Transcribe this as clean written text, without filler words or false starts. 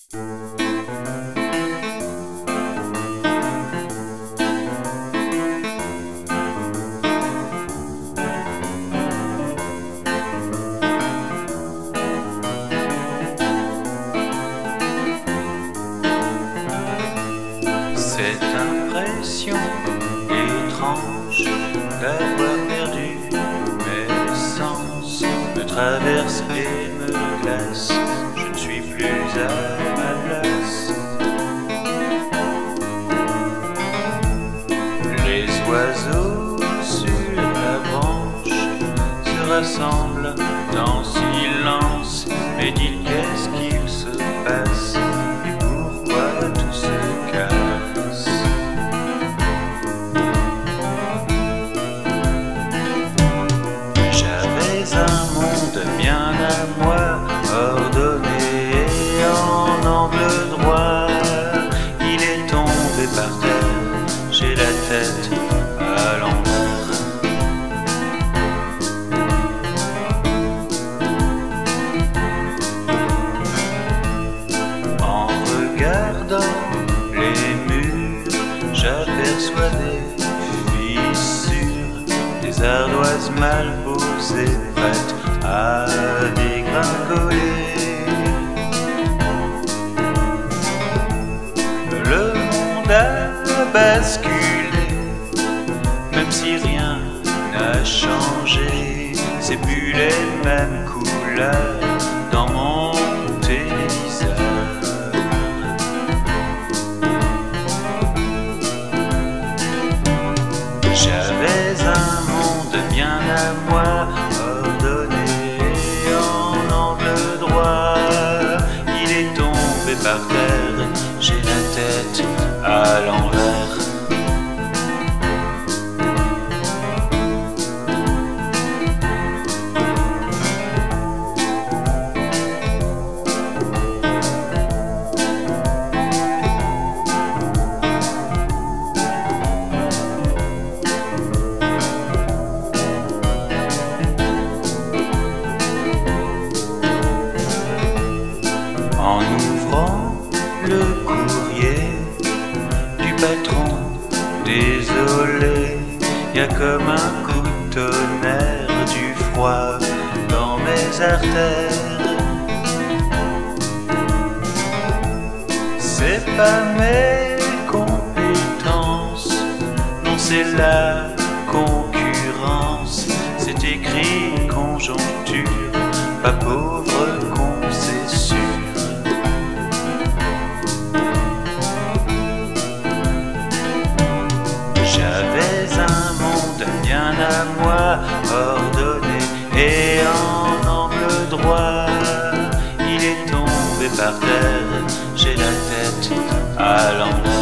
Cette impression étrange d'avoir perdu mes sens me traverse et me glace. Je ne suis plus à ma place. Les oiseaux sur la branche se rassemblent en silence. Mais dites, qu'est-ce qu'il se passe et pourquoi tout se casse? J'avais un monde bien à moi, ordonné et en angle droit. Il est tombé par terre, j'ai la tête à l'envers. En regardant les murs, j'aperçois des fissures, des ardoises mal posées, prêtes à dégringoler. Le monde a basculé, même si rien n'a changé. C'est plus les mêmes couleurs dans mon téléviseur. J'avais un monde bien à moi, ordonné et en angle droit. Il est tombé par terre, j'ai la tête à l'envers. En ouvrant le courrier du patron, désolé, y a comme un coup de tonnerre, du froid dans mes artères. C'est pas mes compétences, non c'est la concurrence. C'est écrit conjoncture, pas pauvre con, c'est sûr. J'avais un monde bien à moi, ordonné et en angle droit. Il est tombé par terre, j'ai la tête à l'envers.